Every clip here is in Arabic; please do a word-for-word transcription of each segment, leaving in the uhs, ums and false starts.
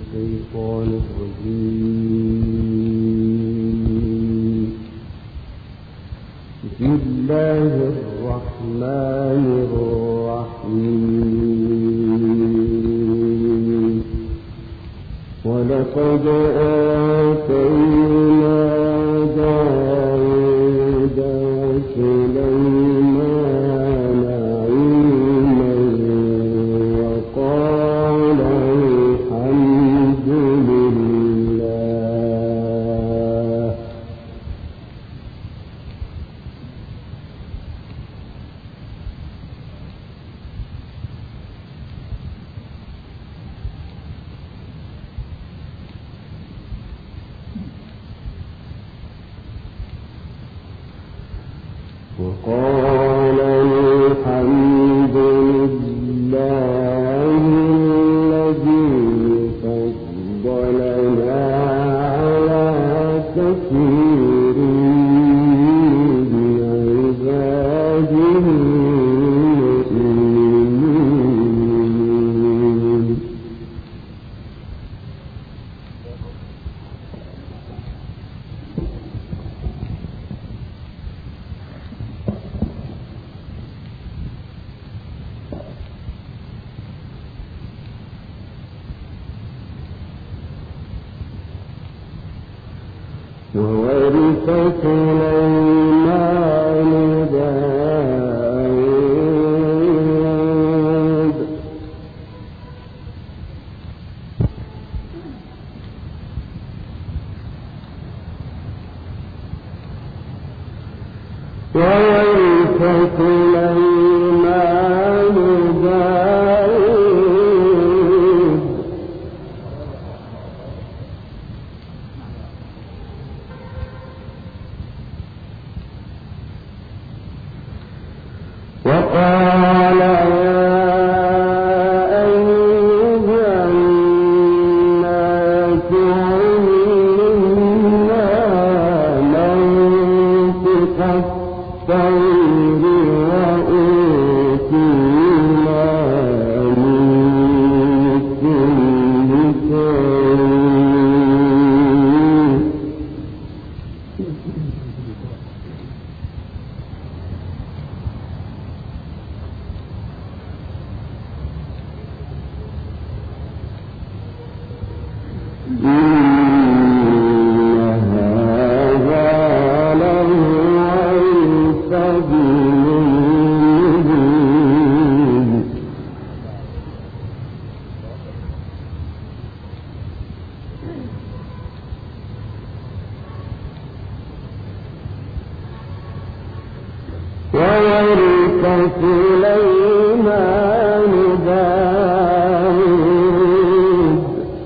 الشيطان الرجيم. بسم الله الرحمن الرحيم. ولقد آتينا داود وسليمان علما وقال الحمد لله. وقال الحمد لله الذي فضلنا على كثير من عباده المؤمنين. وورث سليمان داود وورث سليمان داود وقال يا أيها الناس علمنا منطق الطير وأوتينا من كل شيء. وورث سليمان داود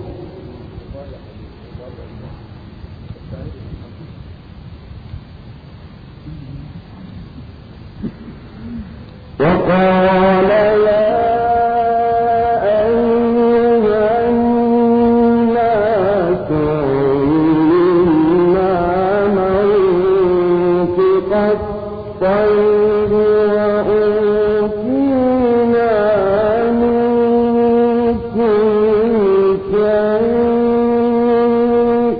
وقال يا أيها الناس علمنا منطق الطير وأوتينا من كل شيء.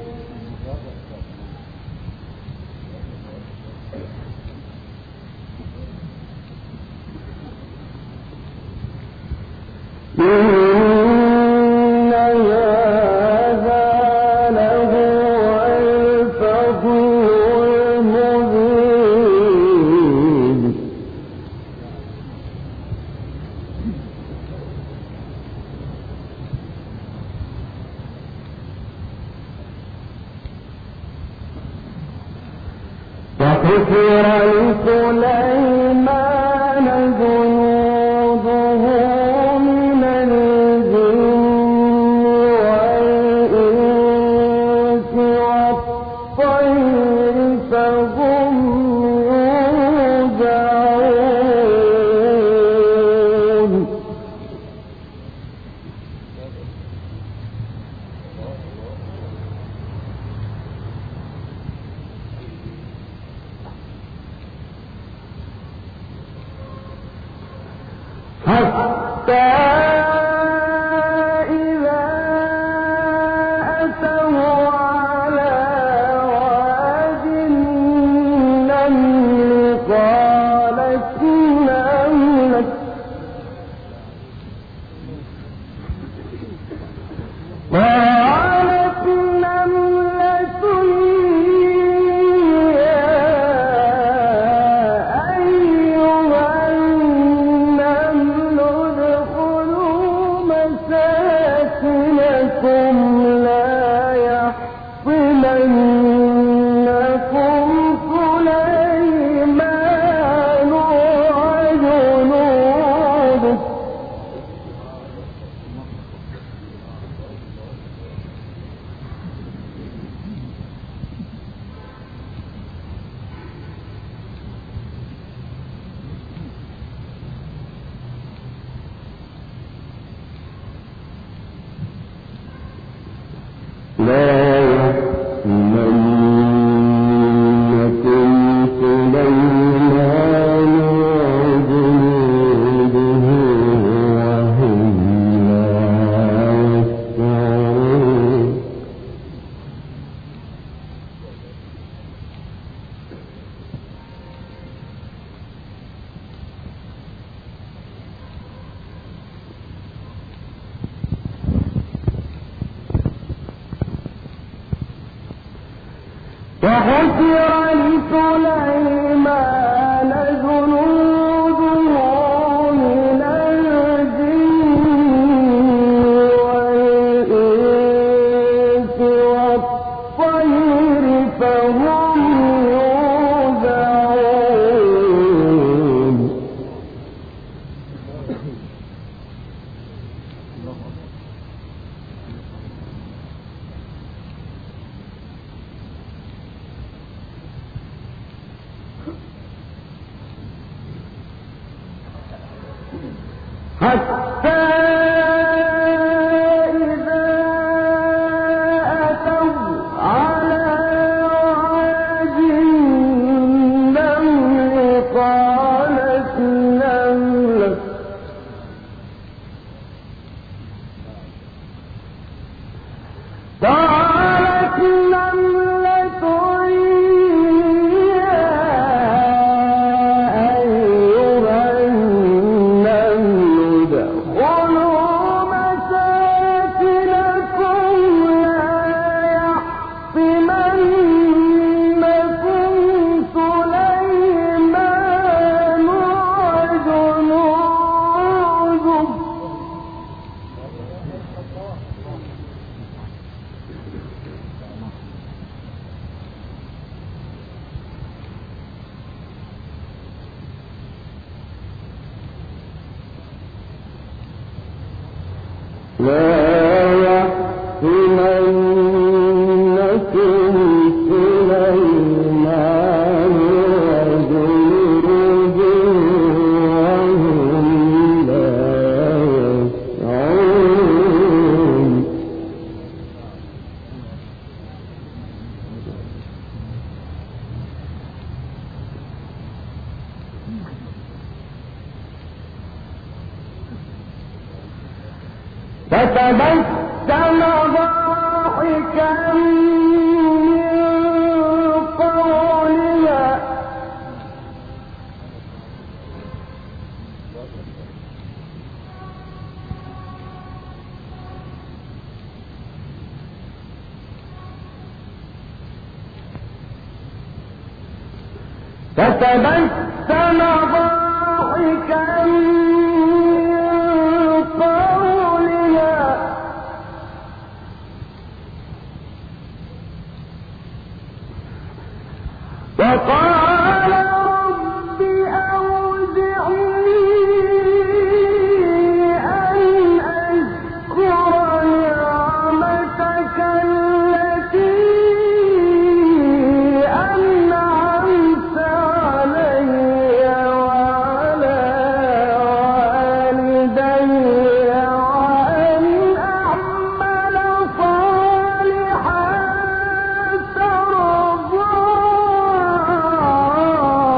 إن هذا لهو الفضل المبين. وحشر لسليمان جنوده من الجن والإنس والطير فهم يوزعون. مساكنكم لا يحطمنكم سليمان وجنوده لا يحطمنكم سليمان وجنوده وهم لا يشعرون وحشر لسليمان جنوده من الجن والإنس والطير فهم يوزعون حتى إذا أتوا على واد النمل قالت نملة قالت نملة يا أيها النمل ادخلوا مساكنكم لا يحطمنكم سليمان وجنوده لا يحطمنكم سليمان وجنوده وهم لا يشعرون فتبسم ضاحكا من قولها فتبسم ضاحكا وقال رب أوزعني أن أذكر نعمتك التي أنعمت علي وعلى والدي وأن أعمل صالحا ترضاه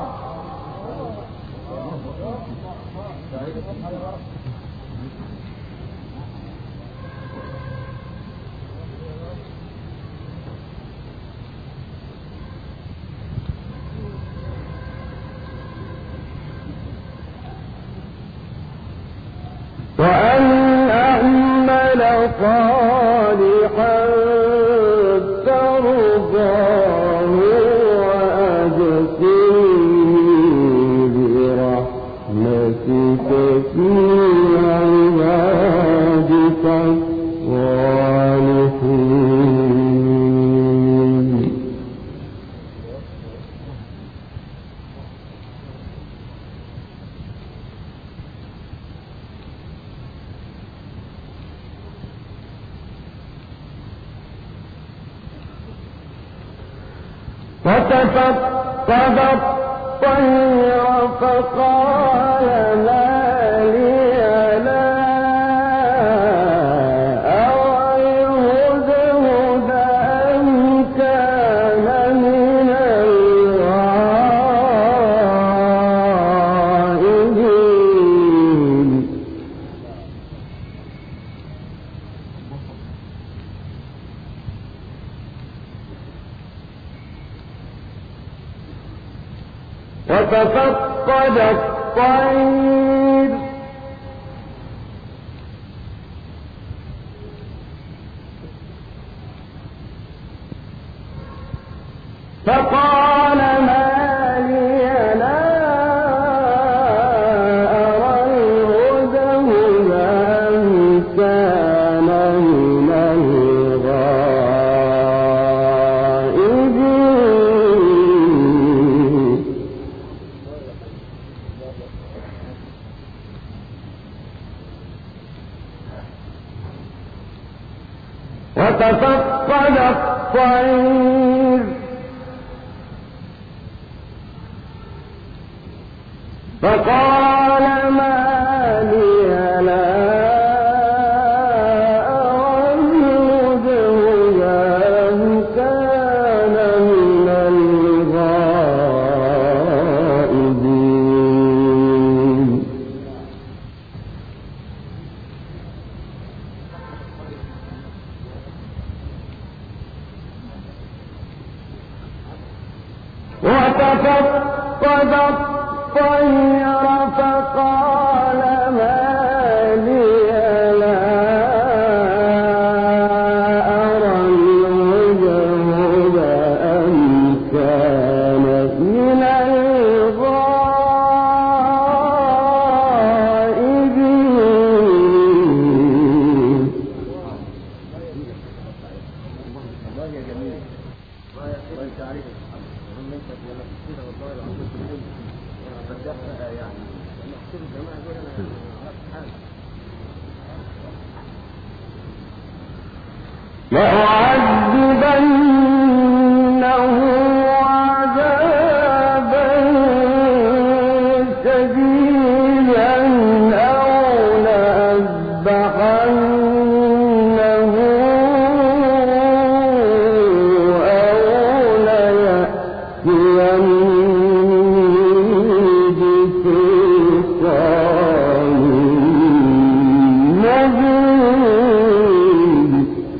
وأن أعمل صالحا ترضاه وأدخلني برحمتك في عبادك وتفقد الطير فقال ما لي لا أرى الهدهد أم كان من الغائبين. وتفقد الطير فقال ما لي لا أرى الهدهد أم كان من الغائبين. وتفقد الطير فقال ما لي لا أرى الهدهد أم كان من الغائبين. وتفقد الطير فقال ما لي لا أرى الهدهد أم كان من الغائبين. لأعذبنه عذابا شديدا أو لأذبحنه أو ليأتيني بسلطان مبين.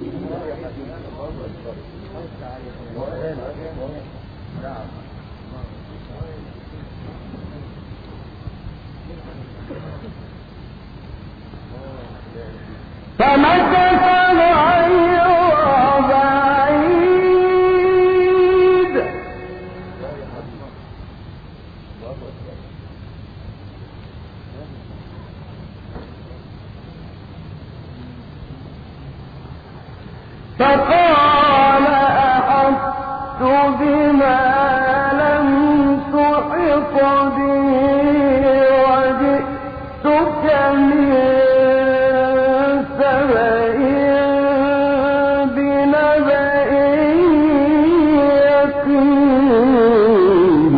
فمكث غير بعيد فقال أحطت بما لم تحط به وجئتك من سبأ بنبأ يقين.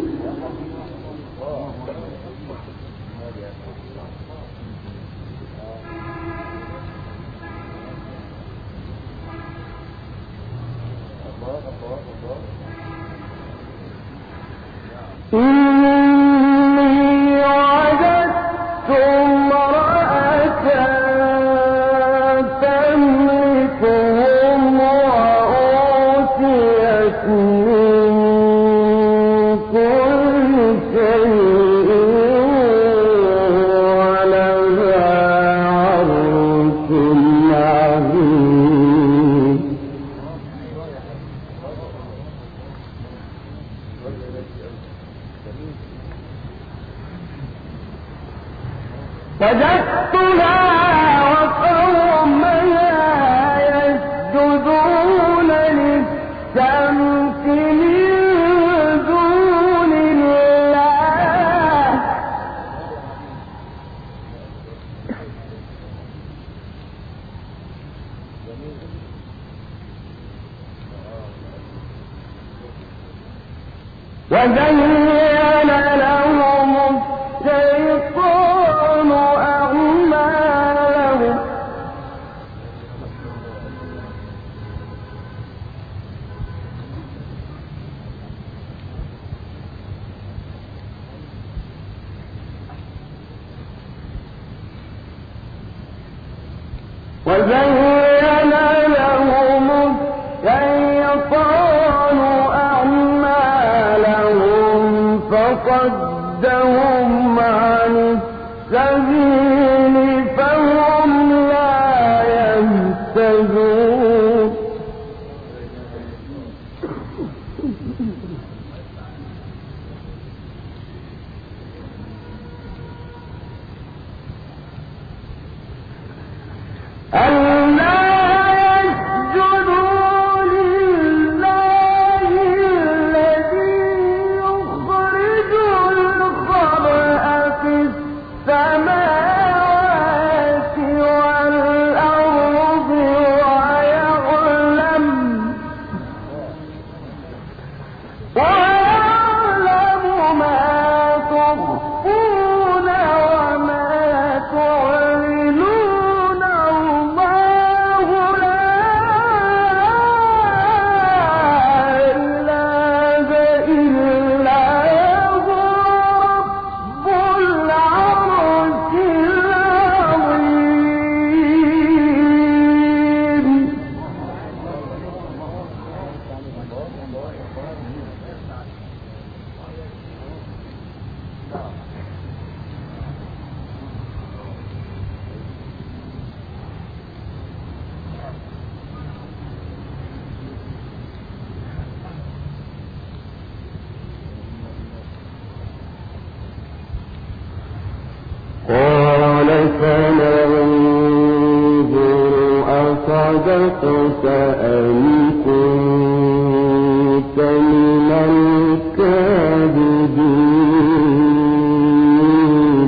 إني وجدت امرأة تملكهم وأوتيت من كل شيء ولها عرش عظيم. وجدتها وقومها يسجدون للشمس من دون الله وزين لهم الشيطان أعمالهم فصدهم عن السبيل فهم لا يهتدون قال فننظر أصدقت أم كنت من الكاذبين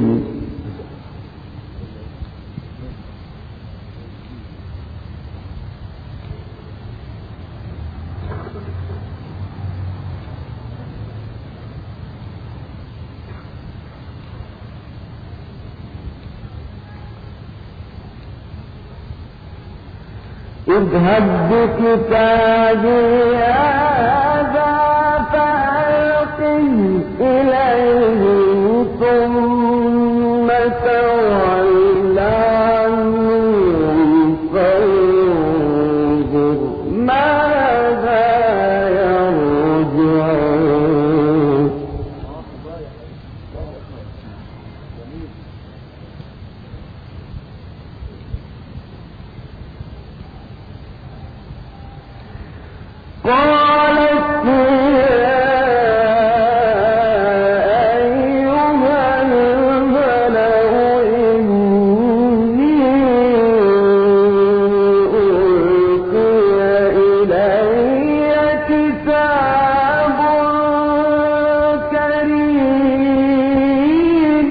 اذهب بكتابي هذا فألقه إليهم ثم تول عنهم فانظر ماذا يرجعون قالت يا أيها الملأ إني ألقي إلي كتاب كريم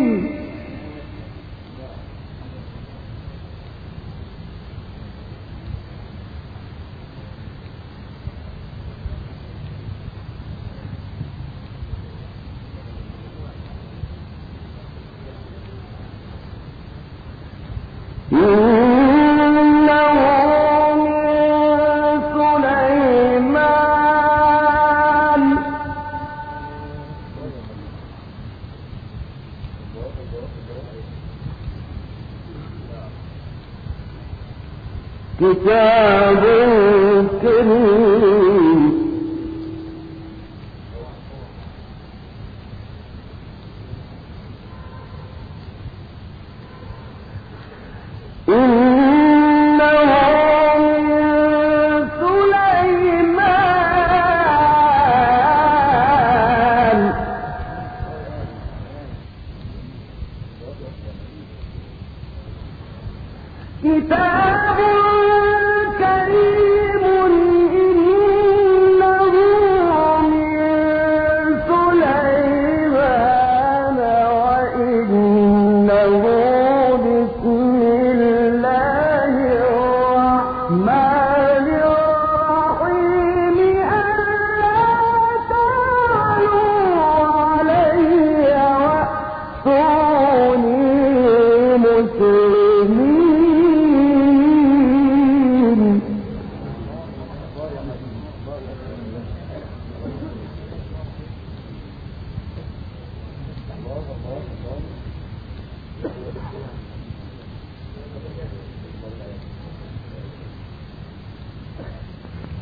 إنه من سليمان كتاب كريم إنه من سليمان كتاب كريم إنه من سليمان وإنه بسم الله الرحمن الرحيم ألا تعلوا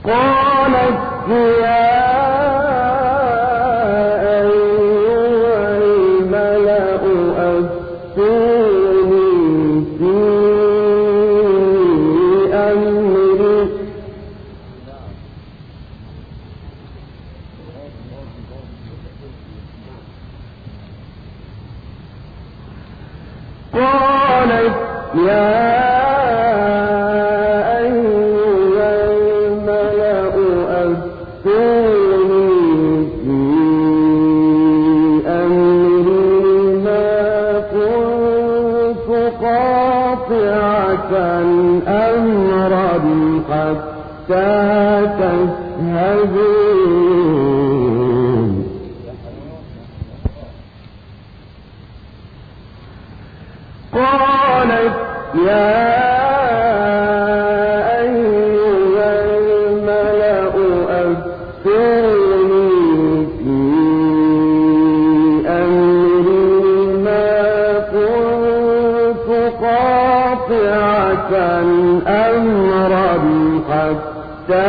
قالت يا أيها الملأ أفتوني في أمري قالت يا أمرا حتى تشهدون قالت يا أيها الملأ أفتوني في أمري ما كنت قاطعة أمرا حتى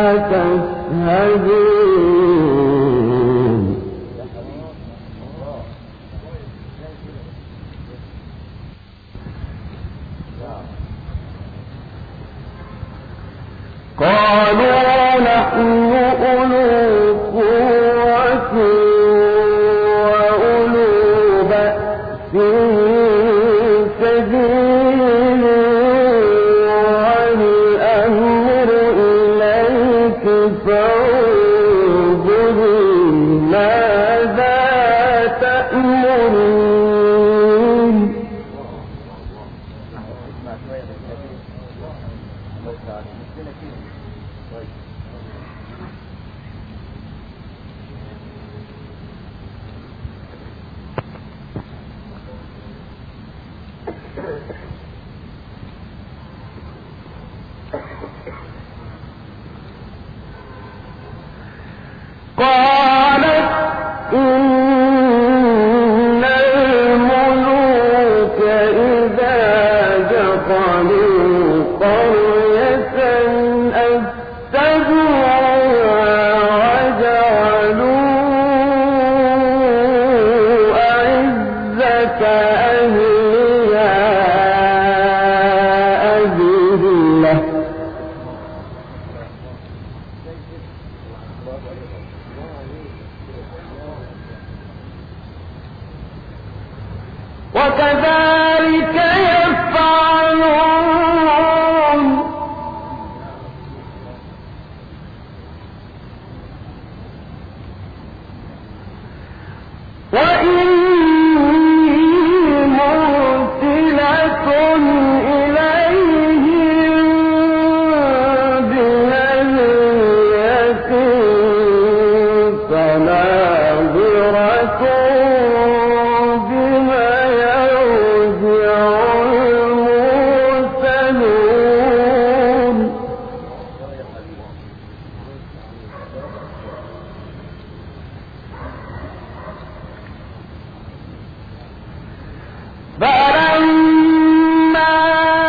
تشهدون قالوا نحن أولو قوة وأولو بأس شديد والأمر إليك فانظري ماذا تأمرين قالت إن الملوك إذا دخلوا قرية أفسدوها وجعلوا أعزة أهلها أذلة وكذلك يفعلون وإني مرسلة إليهم بهدية فناظرة بما يرجع المرسلون فلما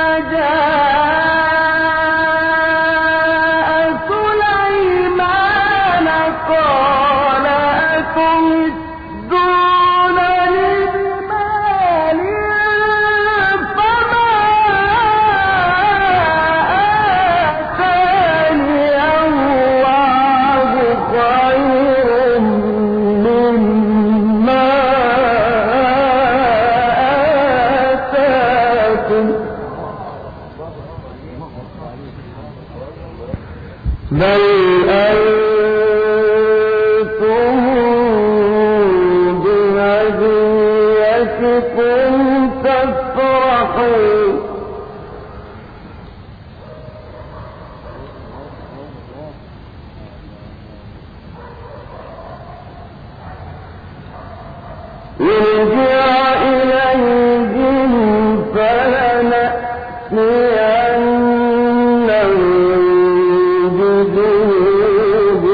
جاء سليمان قال أتمدونني بمال فما آتاني الله خير مما آتاكم بل أنتم بهديتكم تفرحون ارجع إليهم فلنأتينهم بجنود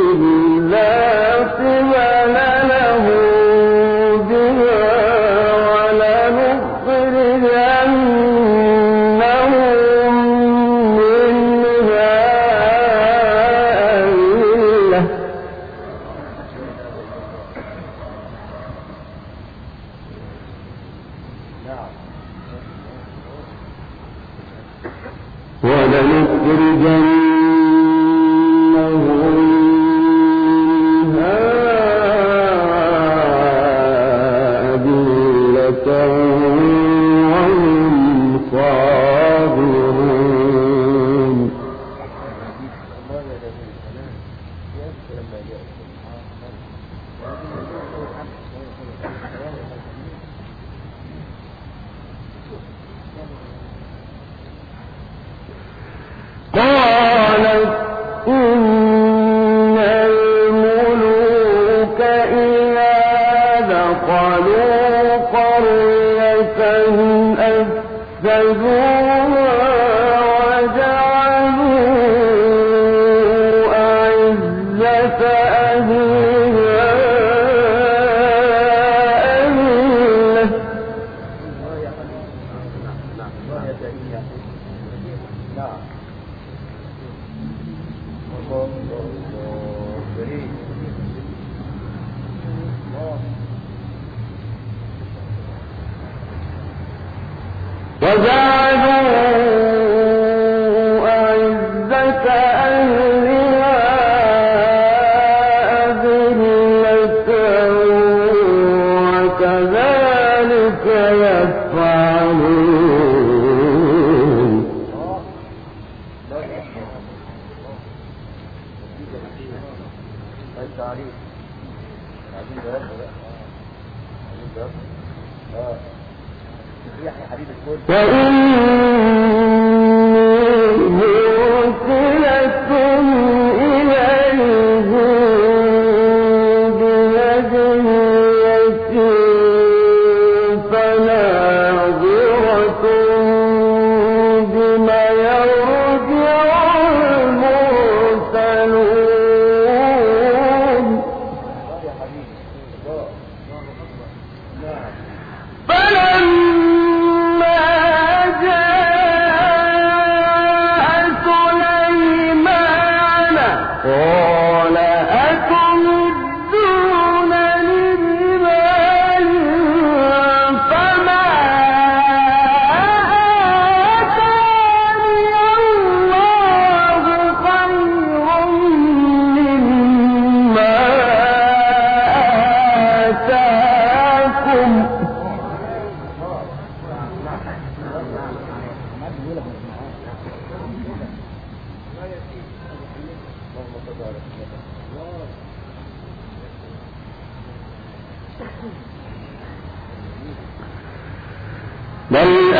بل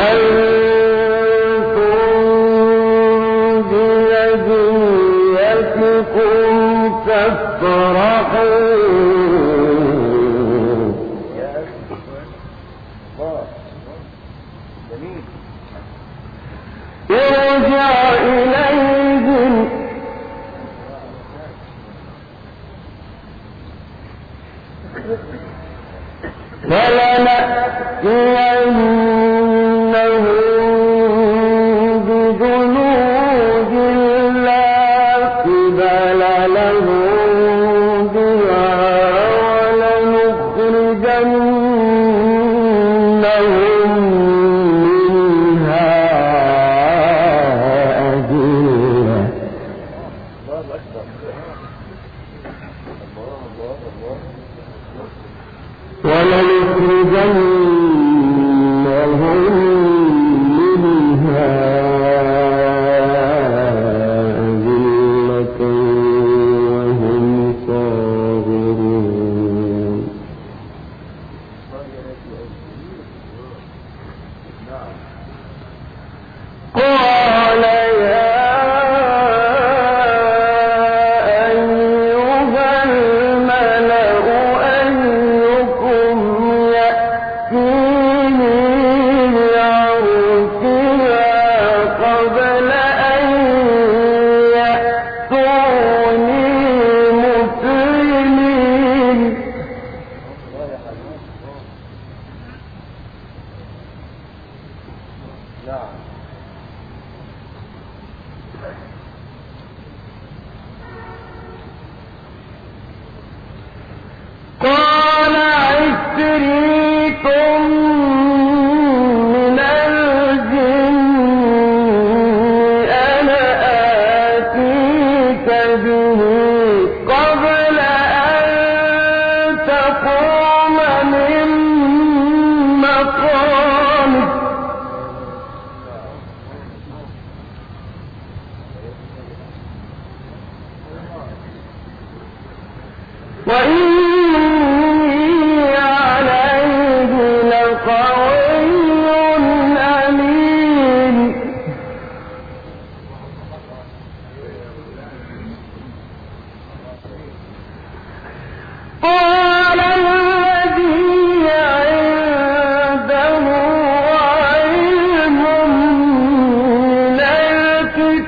أنتم بهديتكم تفرحون. ارجع إليهم فلنأتينهم بجنود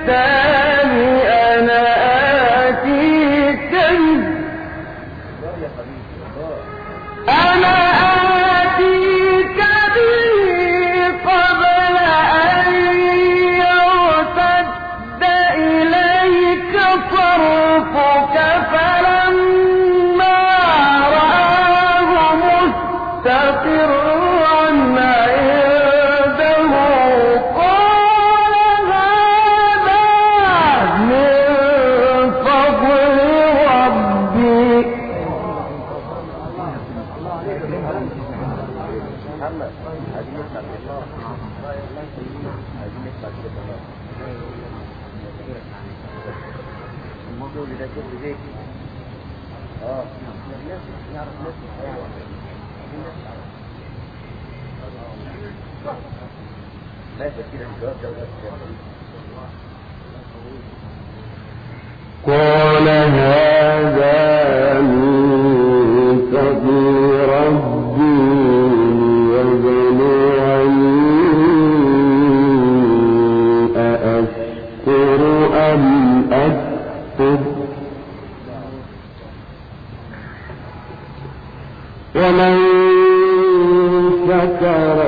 الكتاب أنا آتيك أنا آتيك به قبل أن يرتد إليك طرفك فلما رآه مستقرا عنده قال هذا من فضل ربي الموضوع اللي ده كله ليه؟ اه يعرف نفسه لا كده الجواب ده قال هذا من فضل ربي ليبلوني أأشكر أم أكفر ومن شكر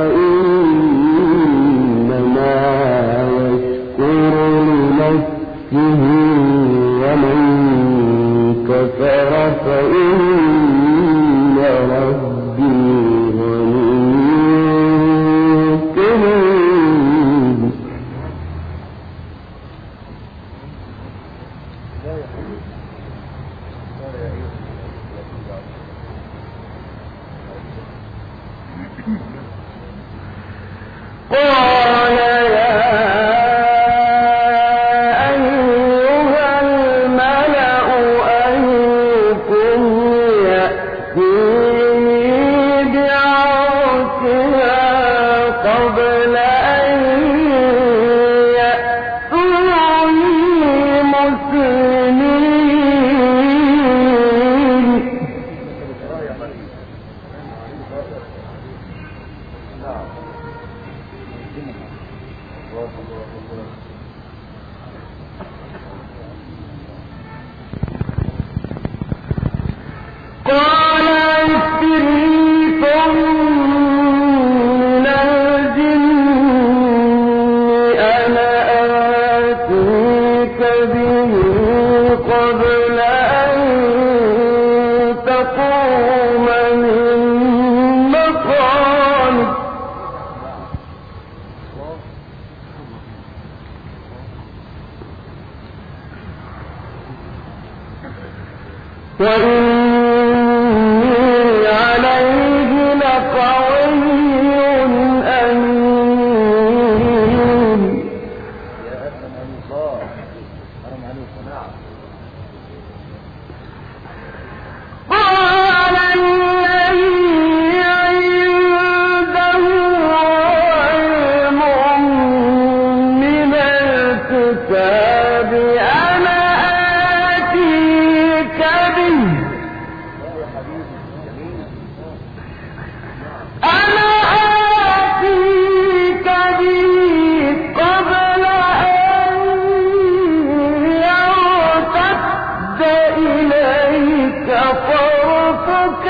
فإنما يشكر لنفسه ومن كفر فإن ربي غني كريم قال يا أيها الملأ أيكم يأتيني بعرشها قبل أن يأتوني مسلمين قال عفريت من الجن أنا آتيك به قبل أن تقوم من مقامك وإني عليه لقوي أمين يا أسلم عن الله حرم عليه صناعة قال الذي عنده علم من الكتاب أنا آتيك به أنا آتيك به قبل أن يرتد إليك طرفك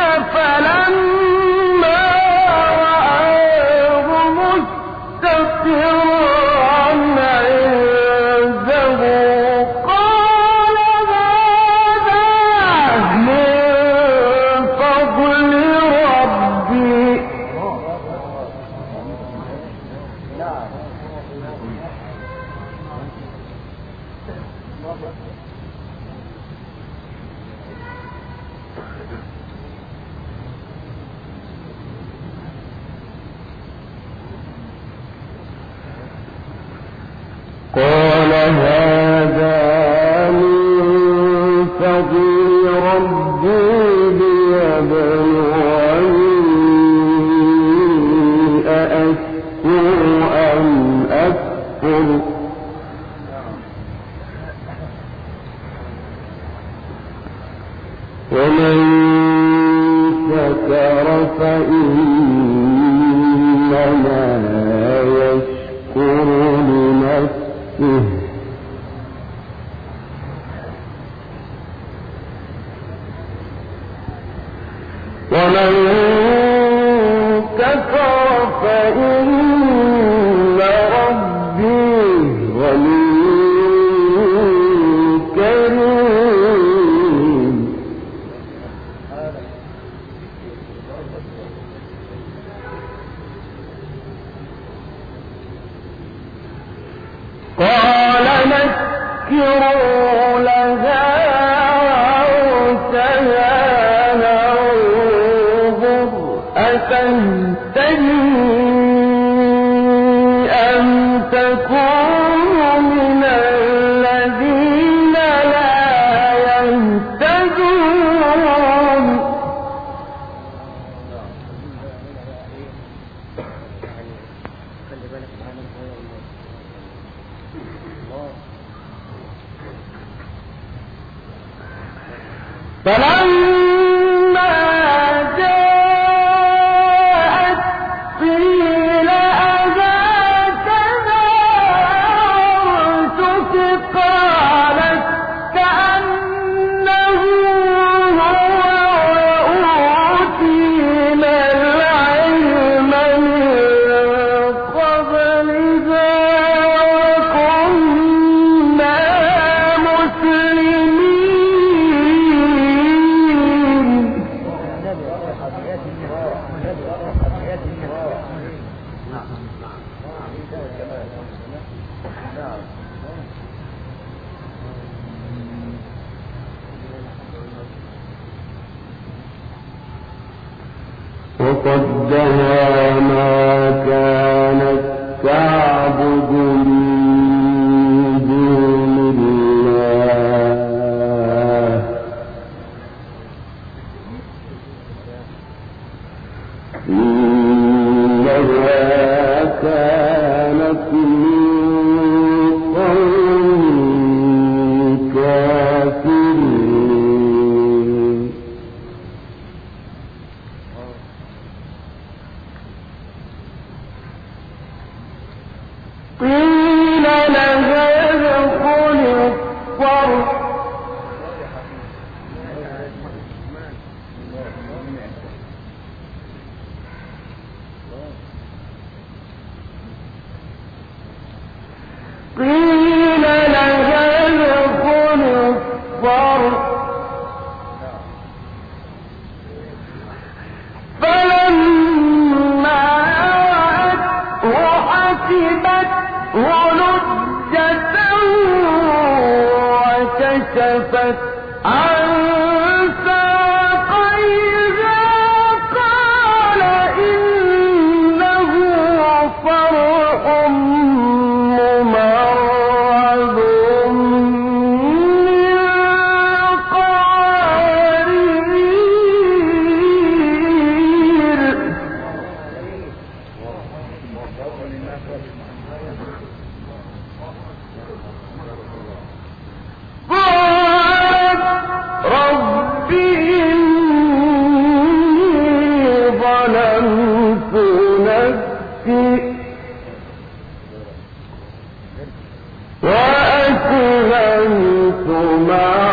فلما رآه مستقرا عنده قال هذا من فضل ربي قال هذا من فضل ربي ليبلوني أأشكر أم أكفر ومن شكر فإنما يشكر لنفسه صدها ما كانت تعبد من دون الله إنها كانت من قوم كافرين قيل لها ادخل الصرح قيل لها ادخل الصرح فلما رأته حسبته لجة وكشفت عن ساقيها قال إنه صرح ممرد من قوارير قالت رب إني ظلمت نفسي وأسلمت مع